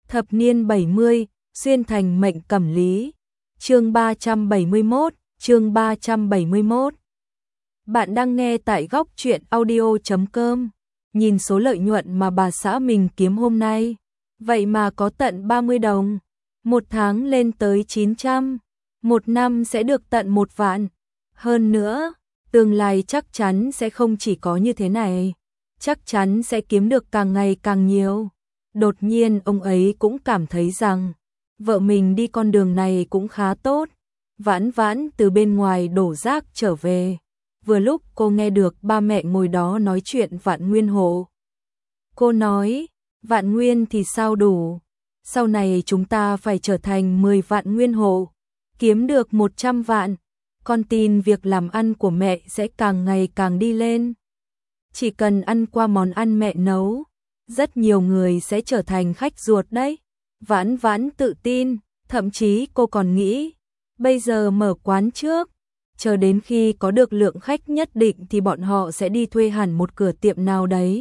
Thập niên 70, xuyên thành mệnh cẩm lý. Chương 371, chương 371. Bạn đang nghe tại góc truyện audio.com. Nhìn số lợi nhuận mà bà xã mình kiếm hôm nay, vậy mà có tận 30 đồng, một tháng lên tới 900, một năm sẽ được tận 1 vạn. Hơn nữa, tương lai chắc chắn sẽ không chỉ có như thế này, chắc chắn sẽ kiếm được càng ngày càng nhiều. Đột nhiên ông ấy cũng cảm thấy rằng vợ mình đi con đường này cũng khá tốt. Vãn Vãn từ bên ngoài đổ rác trở về, vừa lúc cô nghe được ba mẹ ngồi đó nói chuyện Vạn Nguyên hộ. Cô nói, Vạn Nguyên thì sao đủ, sau này chúng ta phải trở thành 10 vạn nguyên hộ, kiếm được 100 vạn, con tin việc làm ăn của mẹ sẽ càng ngày càng đi lên. Chỉ cần ăn qua món ăn mẹ nấu, rất nhiều người sẽ trở thành khách ruột đấy. Vãn Vãn tự tin, thậm chí cô còn nghĩ, bây giờ mở quán trước, chờ đến khi có được lượng khách nhất định thì bọn họ sẽ đi thuê hẳn một cửa tiệm nào đấy.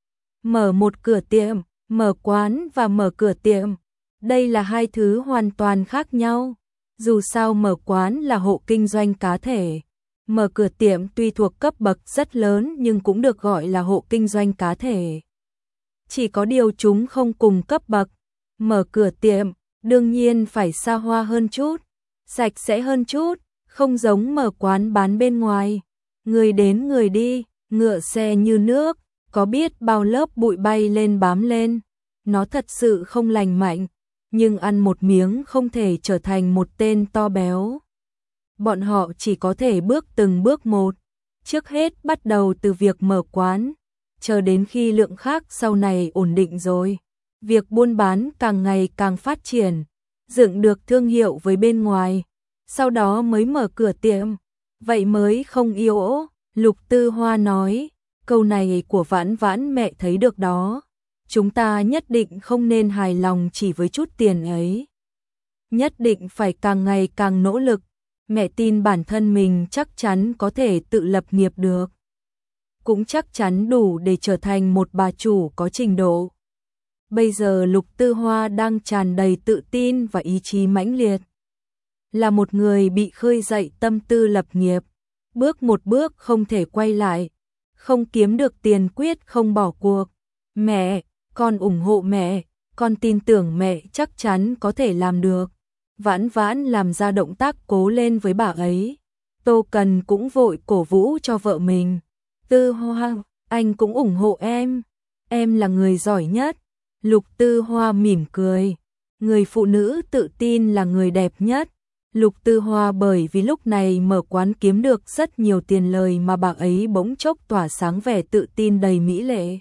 Mở một cửa tiệm, mở quán và mở cửa tiệm, đây là hai thứ hoàn toàn khác nhau. Dù sao mở quán là hộ kinh doanh cá thể, mở cửa tiệm tuy thuộc cấp bậc rất lớn nhưng cũng được gọi là hộ kinh doanh cá thể. Chỉ có điều chúng không cùng cấp bậc. Mở cửa tiệm, đương nhiên phải xa hoa hơn chút, sạch sẽ hơn chút, không giống mở quán bán bên ngoài. Người đến người đi, ngựa xe như nước, có biết bao lớp bụi bay lên bám lên. Nó thật sự không lành mạnh, nhưng ăn một miếng không thể trở thành một tên to béo. Bọn họ chỉ có thể bước từng bước một. Trước hết bắt đầu từ việc mở quán, chờ đến khi lượng khách sau này ổn định rồi, việc buôn bán càng ngày càng phát triển, dựng được thương hiệu với bên ngoài, sau đó mới mở cửa tiệm, vậy mới không yếu. Lục Tư Hoa nói, câu này của Vãn Vãn mẹ thấy được đó, chúng ta nhất định không nên hài lòng chỉ với chút tiền ấy, nhất định phải càng ngày càng nỗ lực. Mẹ tin bản thân mình chắc chắn có thể tự lập nghiệp được, cũng chắc chắn đủ để trở thành một bà chủ có trình độ. Bây giờ Lục Tư Hoa đang tràn đầy tự tin và ý chí mãnh liệt. Là một người bị khơi dậy tâm tư lập nghiệp, bước một bước không thể quay lại, không kiếm được tiền quyết không bỏ cuộc. Mẹ, con ủng hộ mẹ, con tin tưởng mẹ chắc chắn có thể làm được. Vãn Vãn làm ra động tác cố lên với bà ấy. Tô Cần cũng vội cổ vũ cho vợ mình. Tư Hoa, anh cũng ủng hộ em là người giỏi nhất. Lục Tư Hoa mỉm cười, người phụ nữ tự tin là người đẹp nhất. Lục Tư Hoa bởi vì lúc này mở quán kiếm được rất nhiều tiền lời mà bà ấy bỗng chốc tỏa sáng vẻ tự tin đầy mỹ lệ.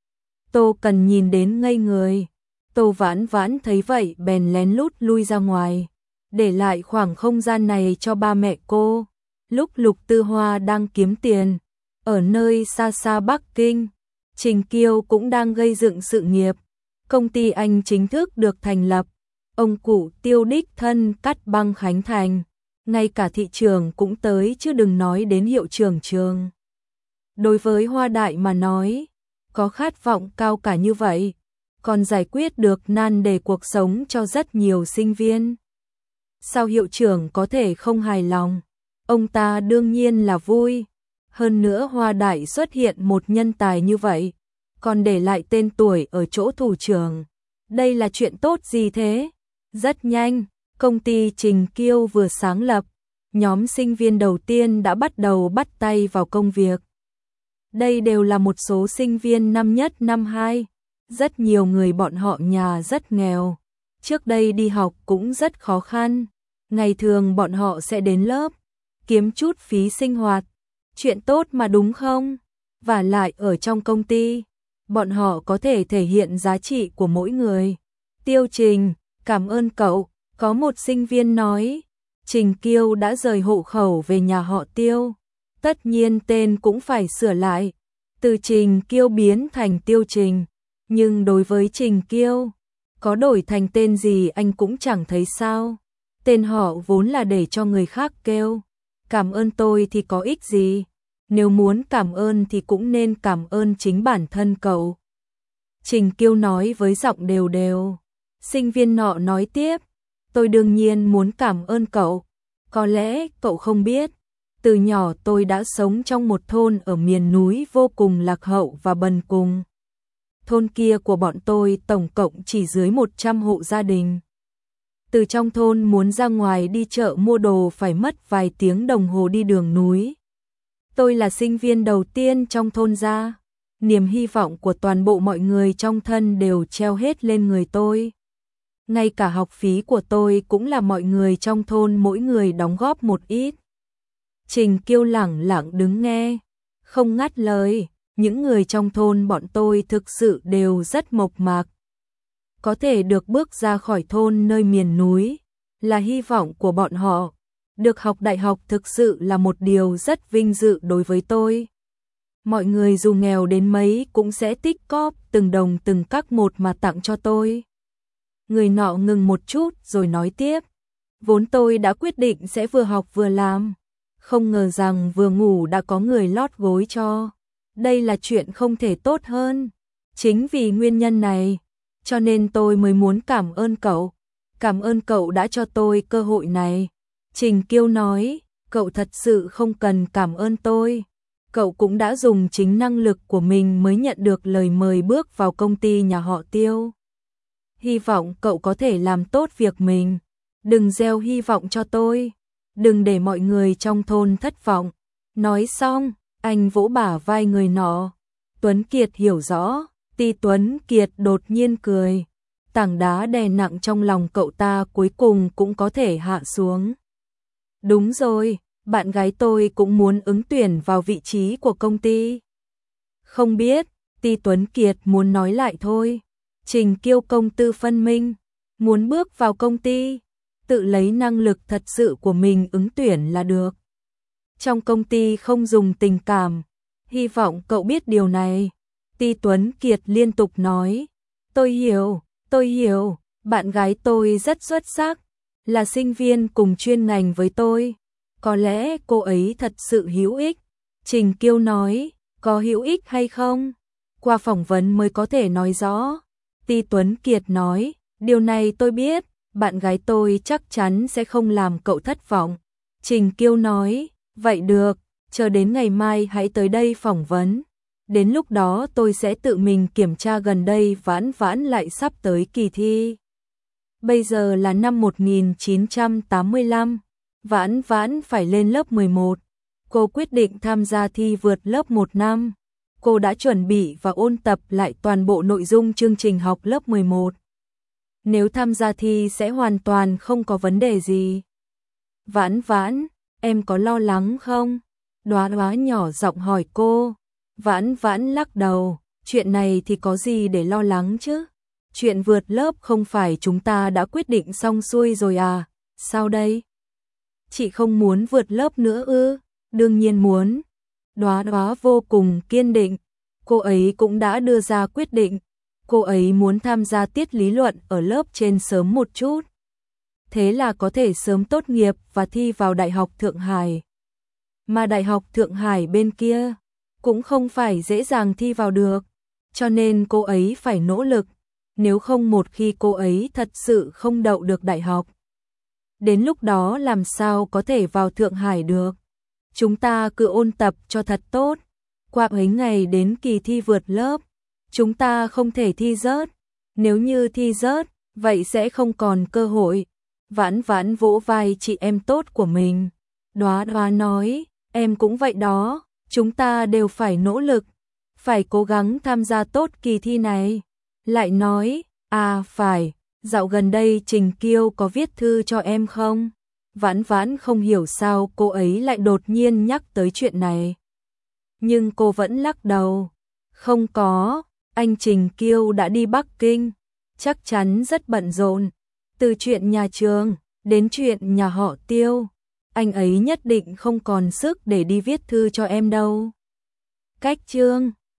Tô Cần nhìn đến ngây người. Tô Vãn Vãn thấy vậy bèn lén lút lui ra ngoài, để lại khoảng không gian này cho ba mẹ cô. Lúc Lục Tư Hoa đang kiếm tiền, ở nơi xa xa Bắc Kinh, Trình Kiêu cũng đang gây dựng sự nghiệp. Công ty anh chính thức được thành lập, ông cụ Tiêu đích thân cắt băng khánh thành, ngay cả thị trường cũng tới chứ đừng nói đến hiệu trưởng trường. Đối với Hoa Đại mà nói, có khát vọng cao cả như vậy, còn giải quyết được nan đề cuộc sống cho rất nhiều sinh viên. Sao hiệu trưởng có thể không hài lòng? Ông ta đương nhiên là vui. Hơn nữa Hoa Đại xuất hiện một nhân tài như vậy, còn để lại tên tuổi ở chỗ thủ trưởng. Đây là chuyện tốt gì thế? Rất nhanh, công ty Trình Kiêu vừa sáng lập, nhóm sinh viên đầu tiên đã bắt đầu bắt tay vào công việc. Đây đều là một số sinh viên năm nhất năm 2. Rất nhiều người bọn họ nhà rất nghèo. Trước đây đi học cũng rất khó khăn. Ngày thường bọn họ sẽ đến lớp, kiếm chút phí sinh hoạt. Chuyện tốt mà đúng không? Và lại ở trong công ty, bọn họ có thể thể hiện giá trị của mỗi người. Tiêu Trình, cảm ơn cậu. Có một sinh viên nói, Trình Kiêu đã rời hộ khẩu về nhà họ Tiêu. Tất nhiên tên cũng phải sửa lại, từ Trình Kiêu biến thành Tiêu Trình. Nhưng đối với Trình Kiêu, có đổi thành tên gì anh cũng chẳng thấy sao. Tên họ vốn là để cho người khác kêu. Cảm ơn tôi thì có ích gì? Nếu muốn cảm ơn thì cũng nên cảm ơn chính bản thân cậu. Trình Kiêu nói với giọng đều đều. Sinh viên nọ nói tiếp, tôi đương nhiên muốn cảm ơn cậu. Có lẽ cậu không biết, từ nhỏ tôi đã sống trong một thôn ở miền núi vô cùng lạc hậu và bần cùng. Thôn kia của bọn tôi tổng cộng chỉ dưới 100 hộ gia đình. Từ trong thôn muốn ra ngoài đi chợ mua đồ phải mất vài tiếng đồng hồ đi đường núi. Tôi là sinh viên đầu tiên trong thôn ra. Niềm hy vọng của toàn bộ mọi người trong thân đều treo hết lên người tôi. Ngay cả học phí của tôi cũng là mọi người trong thôn mỗi người đóng góp một ít. Trình Kiêu lẳng lặng đứng nghe, không ngắt lời. Những người trong thôn bọn tôi thực sự đều rất mộc mạc. Có thể được bước ra khỏi thôn nơi miền núi là hy vọng của bọn họ. Được học đại học thực sự là một điều rất vinh dự đối với tôi. Mọi người dù nghèo đến mấy cũng sẽ tích cóp từng đồng từng cắc một mà tặng cho tôi. Người nọ ngừng một chút rồi nói tiếp. Vốn tôi đã quyết định sẽ vừa học vừa làm. Không ngờ rằng vừa ngủ đã có người lót gối cho. Đây là chuyện không thể tốt hơn. Chính vì nguyên nhân này, cho nên tôi mới muốn cảm ơn cậu. Cảm ơn cậu đã cho tôi cơ hội này. Trình Kiêu nói, cậu thật sự không cần cảm ơn tôi. Cậu cũng đã dùng chính năng lực của mình mới nhận được lời mời bước vào công ty nhà họ Tiêu. Hy vọng cậu có thể làm tốt việc mình. Đừng gieo hy vọng cho tôi. Đừng để mọi người trong thôn thất vọng. Nói xong, anh vỗ bả vai người nọ. Tuấn Kiệt hiểu rõ. Ti Tuấn Kiệt đột nhiên cười. Tảng đá đè nặng trong lòng cậu ta cuối cùng cũng có thể hạ xuống. Đúng rồi, bạn gái tôi cũng muốn ứng tuyển vào vị trí của công ty. Không biết, Ti Tuấn Kiệt muốn nói lại thôi. Trình Kiêu công tư phân minh, muốn bước vào công ty, tự lấy năng lực thật sự của mình ứng tuyển là được. Trong công ty không dùng tình cảm, hy vọng cậu biết điều này. Ti Tuấn Kiệt liên tục nói, tôi hiểu, bạn gái tôi rất xuất sắc, là sinh viên cùng chuyên ngành với tôi. Có lẽ cô ấy thật sự hữu ích. Trình Kiêu nói, có hữu ích hay không? Qua phỏng vấn mới có thể nói rõ. Ti Tuấn Kiệt nói, điều này tôi biết, bạn gái tôi chắc chắn sẽ không làm cậu thất vọng. Trình Kiêu nói, vậy được, chờ đến ngày mai hãy tới đây phỏng vấn. Đến lúc đó tôi sẽ tự mình kiểm tra gần đây Vãn Vãn lại sắp tới kỳ thi. Bây giờ là năm 1985, Vãn Vãn phải lên lớp 11. Cô quyết định tham gia thi vượt lớp 1 năm. Cô đã chuẩn bị và ôn tập lại toàn bộ nội dung chương trình học lớp 11. Nếu tham gia thi sẽ hoàn toàn không có vấn đề gì. Vãn Vãn, em có lo lắng không? Đoá Đoá nhỏ giọng hỏi cô. Vãn Vãn lắc đầu, chuyện này thì có gì để lo lắng chứ? Chuyện vượt lớp không phải chúng ta đã quyết định xong xuôi rồi à? Sao đây? Chị không muốn vượt lớp nữa ư? Đương nhiên muốn. Đoá Đoá vô cùng kiên định. Cô ấy cũng đã đưa ra quyết định. Cô ấy muốn tham gia tiết lý luận ở lớp trên sớm một chút. Thế là có thể sớm tốt nghiệp và thi vào Đại học Thượng Hải. Mà Đại học Thượng Hải bên kia cũng không phải dễ dàng thi vào được. Cho nên cô ấy phải nỗ lực. Nếu không một khi cô ấy thật sự không đậu được đại học, đến lúc đó làm sao có thể vào Thượng Hải được. Chúng ta cứ ôn tập cho thật tốt. Qua mấy ngày đến kỳ thi vượt lớp, chúng ta không thể thi rớt. Nếu như thi rớt, vậy sẽ không còn cơ hội. Vãn Vãn vỗ vai chị em tốt của mình. Đoá Đoá nói, em cũng vậy đó, chúng ta đều phải nỗ lực, phải cố gắng tham gia tốt kỳ thi này. Lại nói, à phải, dạo gần đây Trình Kiêu có viết thư cho em không? Vãn Vãn không hiểu sao cô ấy lại đột nhiên nhắc tới chuyện này. Nhưng cô vẫn lắc đầu. Không có, anh Trình Kiêu đã đi Bắc Kinh, chắc chắn rất bận rộn. Từ chuyện nhà trường, đến chuyện nhà họ Tiêu, anh ấy nhất định không còn sức để đi viết thư cho em đâu. Cách chương